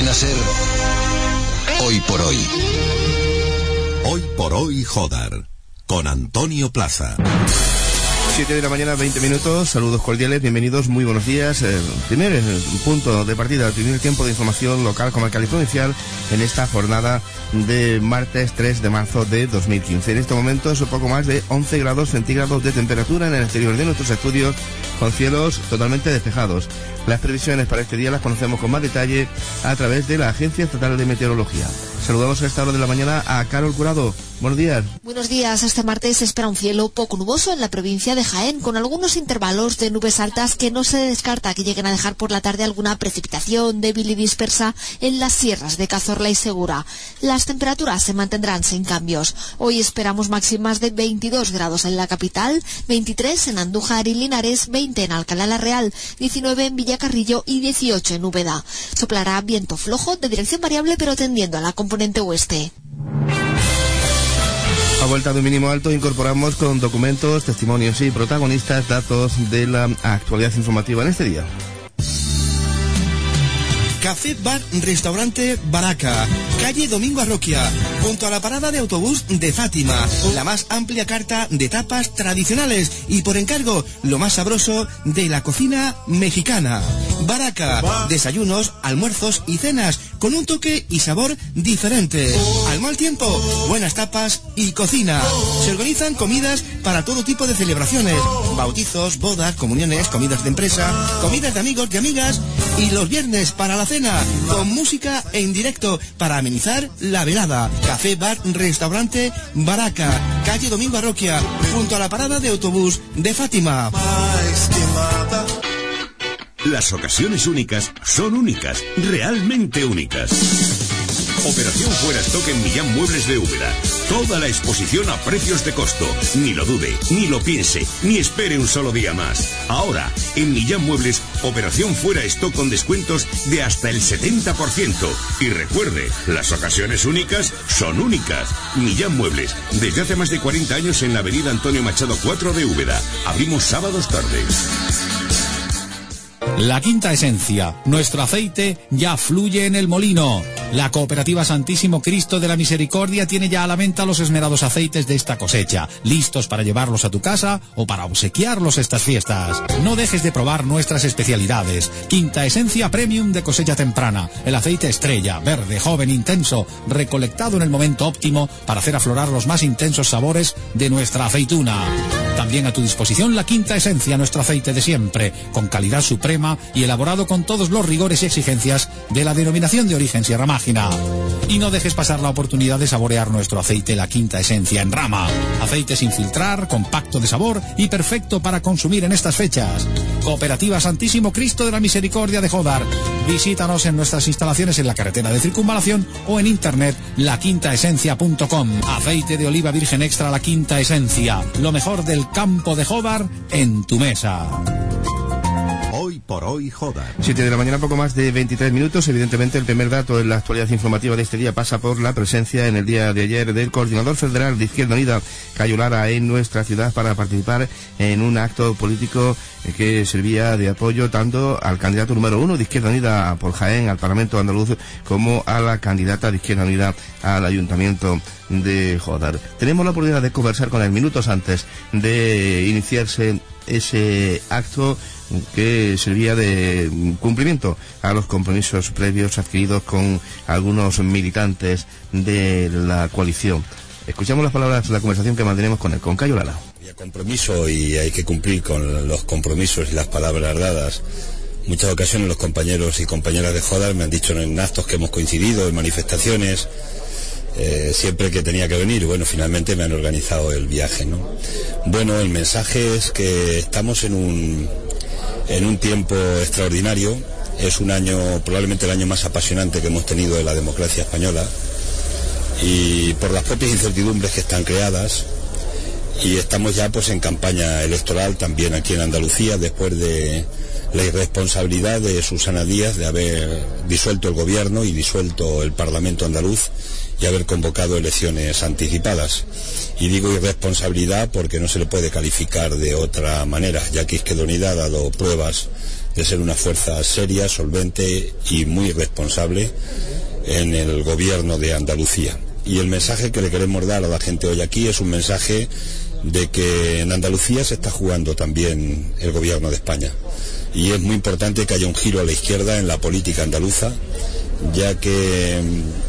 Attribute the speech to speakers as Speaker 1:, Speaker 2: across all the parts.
Speaker 1: a ser Hoy por Hoy.
Speaker 2: Hoy por Hoy Jodar, con Antonio Plaza.
Speaker 3: 7 de la mañana, 20 minutos, saludos cordiales, bienvenidos, muy buenos días. Primer punto de partida, el primer tiempo de información local, comarcal y provincial en esta jornada de martes 3 de marzo de 2015. En este momento es un poco más de 11 grados centígrados de temperatura en el exterior de nuestros estudios, con cielos totalmente despejados. Las previsiones para este día las conocemos con más detalle a través de la Agencia Estatal de Meteorología. Saludamos a esta hora de la mañana a Carol Curado. Buenos días.
Speaker 4: Buenos días. Este martes se espera un cielo poco nuboso en la provincia de Jaén, con algunos intervalos de nubes altas que no se descarta que lleguen a dejar por la tarde alguna precipitación débil y dispersa en las sierras de Cazorla y Segura. Las temperaturas se mantendrán sin cambios. Hoy esperamos máximas de 22 grados en la capital, 23 en Andújar y Linares, 20 en Alcalá la Real, 19 en Villacarrillo y 18 en Úbeda. Soplará viento flojo de dirección variable pero tendiendo a la componente oeste.
Speaker 3: A vuelta de un mínimo alto incorporamos con documentos, testimonios y protagonistas datos de la actualidad informativa en este día.
Speaker 5: Café Bar Restaurante Baraca, calle Domingo Arroquia, junto a la parada de autobús de Fátima. La más amplia carta de tapas tradicionales y por encargo lo más sabroso de la cocina mexicana. Baraca, desayunos, almuerzos y cenas con un toque y sabor diferente. Al mal tiempo, buenas tapas y cocina. Se organizan comidas para todo tipo de celebraciones, bautizos, bodas, comuniones, comidas de empresa, comidas de amigos y amigas, y los viernes para la cena, con música en directo para amenizar la velada. Café Bar Restaurante Baraca, calle Domingo Arroquia, junto a la parada de autobús de Fátima.
Speaker 2: Las ocasiones únicas son únicas, realmente únicas. Operación Fuera Stock en Millán Muebles de Úbeda. Toda la exposición a precios de costo. Ni lo dude, ni lo piense, ni espere un solo día más. Ahora, en Millán Muebles, Operación Fuera Stock con descuentos de hasta el 70%. Y recuerde, las ocasiones únicas son únicas. Millán Muebles, desde hace más de 40 años en la avenida Antonio Machado 4 de Úbeda. Abrimos sábados tardes.
Speaker 6: La Quinta Esencia, nuestro aceite ya fluye en el molino. La Cooperativa Santísimo Cristo de la Misericordia tiene ya a la venta los esmerados aceites de esta cosecha, listos para llevarlos a tu casa o para obsequiarlos estas fiestas. No dejes de probar nuestras especialidades. Quinta Esencia Premium de cosecha temprana, el aceite estrella, verde, joven, intenso, recolectado en el momento óptimo para hacer aflorar los más intensos sabores de nuestra aceituna. También a tu disposición la Quinta Esencia, nuestro aceite de siempre, con calidad suprema y elaborado con todos los rigores y exigencias de la denominación de origen Sierra Mágina. Y no dejes pasar la oportunidad de saborear nuestro aceite La Quinta Esencia en rama. Aceite sin filtrar, compacto de sabor y perfecto para consumir en estas fechas. Cooperativa Santísimo Cristo de la Misericordia de Jodar. Visítanos en nuestras instalaciones en la carretera de Circunvalación o en internet laquintaesencia.com. Aceite de oliva virgen extra La Quinta Esencia. Lo mejor del campo de Jodar en tu mesa.
Speaker 2: Hoy por Hoy Jodar.
Speaker 3: 7 de la mañana, poco más de 23 minutos. Evidentemente, el primer dato en la actualidad informativa de este día pasa por la presencia en el día de ayer del coordinador federal de Izquierda Unida, Cayo Lara, en nuestra ciudad para participar en un acto político que servía de apoyo tanto al candidato número 1 de Izquierda Unida por Jaén al Parlamento andaluz como a la candidata de Izquierda Unida al Ayuntamiento de Jodar. Tenemos la oportunidad de conversar con él minutos antes de iniciarse ese acto que servía de cumplimiento a los compromisos previos adquiridos con algunos militantes de la coalición. Escuchamos las palabras de la conversación que mantenemos con él, con Cayo Lara.
Speaker 7: Hay compromiso y hay que cumplir con los compromisos y las palabras dadas. Muchas ocasiones los compañeros y compañeras de Jodar me han dicho en actos que hemos coincidido, en manifestaciones, siempre que tenía que venir. Bueno, finalmente me han organizado el viaje, ¿no? Bueno, el mensaje es que estamos en un tiempo extraordinario. Es un año, probablemente el año más apasionante que hemos tenido en la democracia española, y por las propias incertidumbres que están creadas, y estamos ya pues en campaña electoral también aquí en Andalucía, después de la irresponsabilidad de Susana Díaz de haber disuelto el gobierno y disuelto el Parlamento andaluz y haber convocado elecciones anticipadas. Y digo irresponsabilidad porque no se le puede calificar de otra manera, ya que Izquierda Unida ha dado pruebas de ser una fuerza seria, solvente y muy responsable en el gobierno de Andalucía. Y el mensaje que le queremos dar a la gente hoy aquí es un mensaje de que en Andalucía se está jugando también el gobierno de España. Y es muy importante que haya un giro a la izquierda en la política andaluza, ya que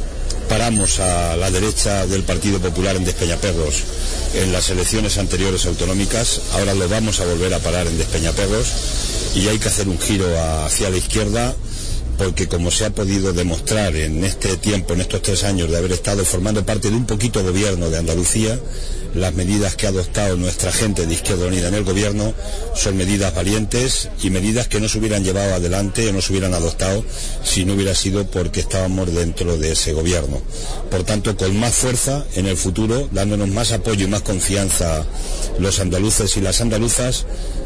Speaker 7: paramos a la derecha del Partido Popular en Despeñaperros en las elecciones anteriores autonómicas, ahora lo vamos a volver a parar en Despeñaperros y hay que hacer un giro hacia la izquierda, porque como se ha podido demostrar en este tiempo, en estos 3 años de haber estado formando parte de un poquito gobierno de Andalucía, las medidas que ha adoptado nuestra gente de Izquierda Unida en el gobierno son medidas valientes y medidas que no se hubieran llevado adelante o no se hubieran adoptado si no hubiera sido porque estábamos dentro de ese gobierno. Por tanto, con más fuerza en el futuro, dándonos más apoyo y más confianza los andaluces y las andaluzas,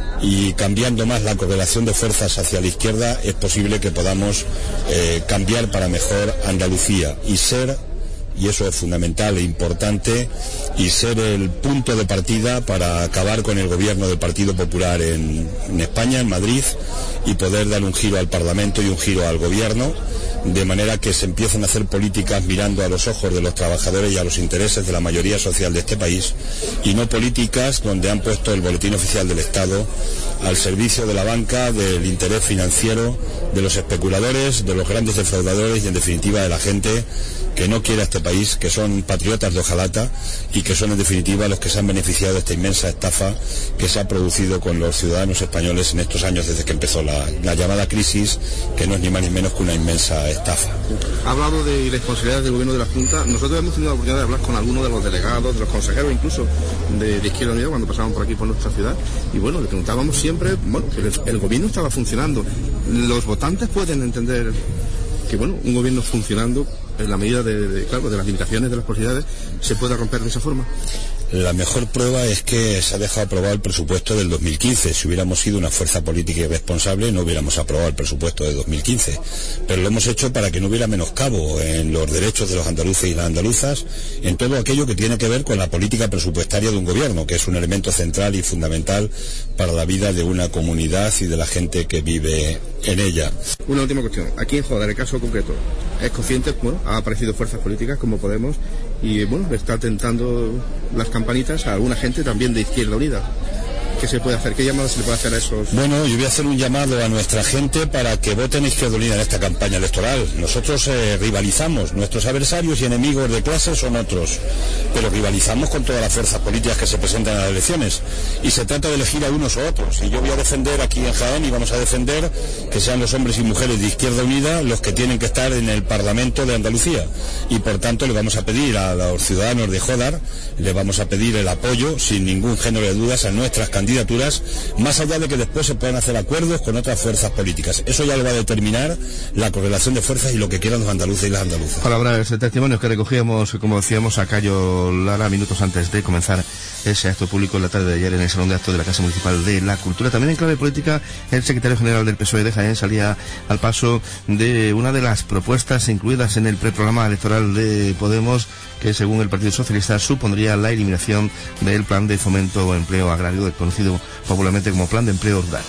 Speaker 7: y cambiando más la correlación de fuerzas hacia la izquierda, es posible que podamos cambiar para mejor Andalucía y ser, y eso es fundamental e importante, y ser el punto de partida para acabar con el gobierno del Partido Popular en España, en Madrid, y poder dar un giro al Parlamento y un giro al gobierno, de manera que se empiecen a hacer políticas mirando a los ojos de los trabajadores y a los intereses de la mayoría social de este país, y no políticas donde han puesto el boletín oficial del Estado al servicio de la banca, del interés financiero, de los especuladores, de los grandes defraudadores y en definitiva de la gente que no quiere a este país, que son patriotas de hojalata y que son en definitiva los que se han beneficiado de esta inmensa estafa que se ha producido con los ciudadanos españoles en estos años desde que empezó la llamada crisis, que no es ni más ni menos que una inmensa estafa.
Speaker 3: Ha hablado de irresponsabilidades del gobierno de la Junta. Nosotros hemos tenido la oportunidad de hablar con algunos de los delegados, de los consejeros incluso de Izquierda Unida cuando pasaban por aquí por nuestra ciudad, y bueno, le preguntábamos siempre, bueno, que el gobierno estaba funcionando. Los votantes pueden entender que bueno, un gobierno funcionando en la medida de las limitaciones de las posibilidades se puede romper de esa forma.
Speaker 7: La mejor prueba es que se ha dejado aprobado el presupuesto del 2015. Si hubiéramos sido una fuerza política irresponsable, no hubiéramos aprobado el presupuesto de 2015. Pero lo hemos hecho para que no hubiera menoscabo en los derechos de los andaluces y las andaluzas, en todo aquello que tiene que ver con la política presupuestaria de un gobierno, que es un elemento central y fundamental para la vida de una comunidad y de la gente que vive en ella.
Speaker 3: Una última cuestión. Aquí en Jodar, el caso concreto, es consciente, bueno, ha aparecido fuerzas políticas como Podemos y bueno, le está tentando las campanitas a alguna gente también de Izquierda Unida. ¿Qué se puede hacer? ¿Qué llamado se le puede hacer a esos?
Speaker 7: Bueno, yo voy a hacer un llamado a nuestra gente para que voten Izquierda Unida en esta campaña electoral. Nosotros rivalizamos, nuestros adversarios y enemigos de clase son otros, pero rivalizamos con todas las fuerzas políticas que se presentan a las elecciones y se trata de elegir a unos o otros. Y yo voy a defender aquí en Jaén y vamos a defender que sean los hombres y mujeres de Izquierda Unida los que tienen que estar en el Parlamento de Andalucía, y por tanto le vamos a pedir a los ciudadanos de Jodar, le vamos a pedir el apoyo sin ningún género de dudas a nuestras candidaturas, más allá de que después se puedan hacer acuerdos con otras fuerzas políticas. Eso ya lo va a determinar la correlación de fuerzas y lo que quieran los andaluces y las andaluzas.
Speaker 3: Palabras de testimonio que recogíamos, como decíamos, a Cayo Lara minutos antes de comenzar ese acto público en la tarde de ayer en el Salón de Actos de la Casa Municipal de la Cultura. También en clave política, el secretario general del PSOE de Jaén salía al paso de una de las propuestas incluidas en el preprograma electoral de Podemos, que según el Partido Socialista supondría la eliminación del plan de fomento o empleo agrario, conocido popularmente como plan de empleo rural.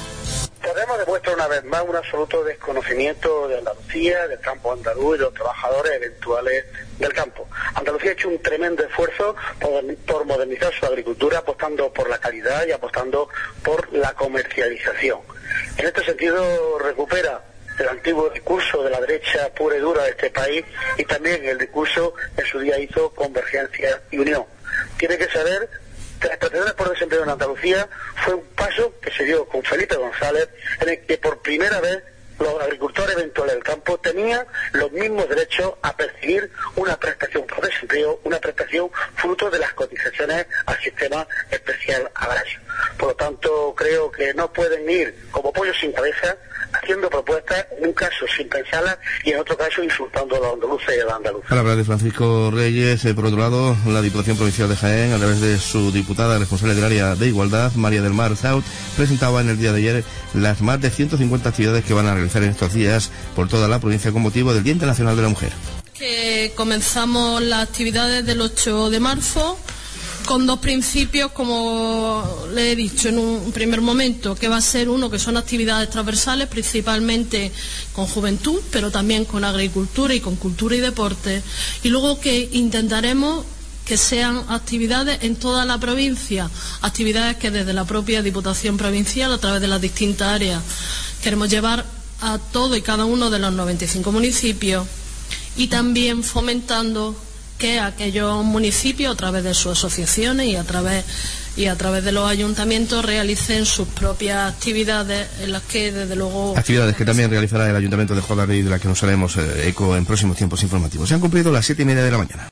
Speaker 8: Podemos demuestra una vez más un absoluto desconocimiento de Andalucía, del campo andaluz y de los trabajadores eventuales del campo. Andalucía ha hecho un tremendo esfuerzo por modernizar su agricultura, apostando por la calidad y apostando por la comercialización. En este sentido recupera el antiguo discurso de la derecha pura y dura de este país y también el discurso que en su día hizo Convergencia y Unión. Tiene que saber que las prestaciones por desempleo en Andalucía fue un paso que se dio con Felipe González, en el que por primera vez los agricultores eventuales del campo tenían los mismos derechos a percibir una prestación por desempleo, una prestación fruto de las cotizaciones al sistema especial agrario. Por lo tanto, creo que no pueden ir como pollos sin cabeza haciendo propuestas, en un caso sin pensarlas y en otro caso insultando a los andaluces y a las andaluzas.
Speaker 3: Palabras de Francisco Reyes. Por otro lado, la Diputación Provincial de Jaén, a través de su diputada responsable del área de Igualdad, María del Mar Zaut, presentaba en el día de ayer las más de 150 actividades que van a realizar en estos días por toda la provincia con motivo del Día Internacional de la Mujer.
Speaker 9: Que comenzamos las actividades del 8 de marzo con dos principios, como le he dicho en un primer momento, que va a ser uno que son actividades transversales, principalmente con juventud, pero también con agricultura y con cultura y deporte, y luego que intentaremos que sean actividades en toda la provincia, actividades que desde la propia Diputación Provincial, a través de las distintas áreas, queremos llevar a todo y cada uno de los 95 municipios, y también fomentando que aquellos municipios, a través de sus asociaciones y a través de los ayuntamientos, realicen sus propias actividades, en las que desde luego...
Speaker 3: Actividades que también realizará el Ayuntamiento de Jodar y de las que nos haremos eco en próximos tiempos informativos. Se han cumplido las 7:30 de la mañana.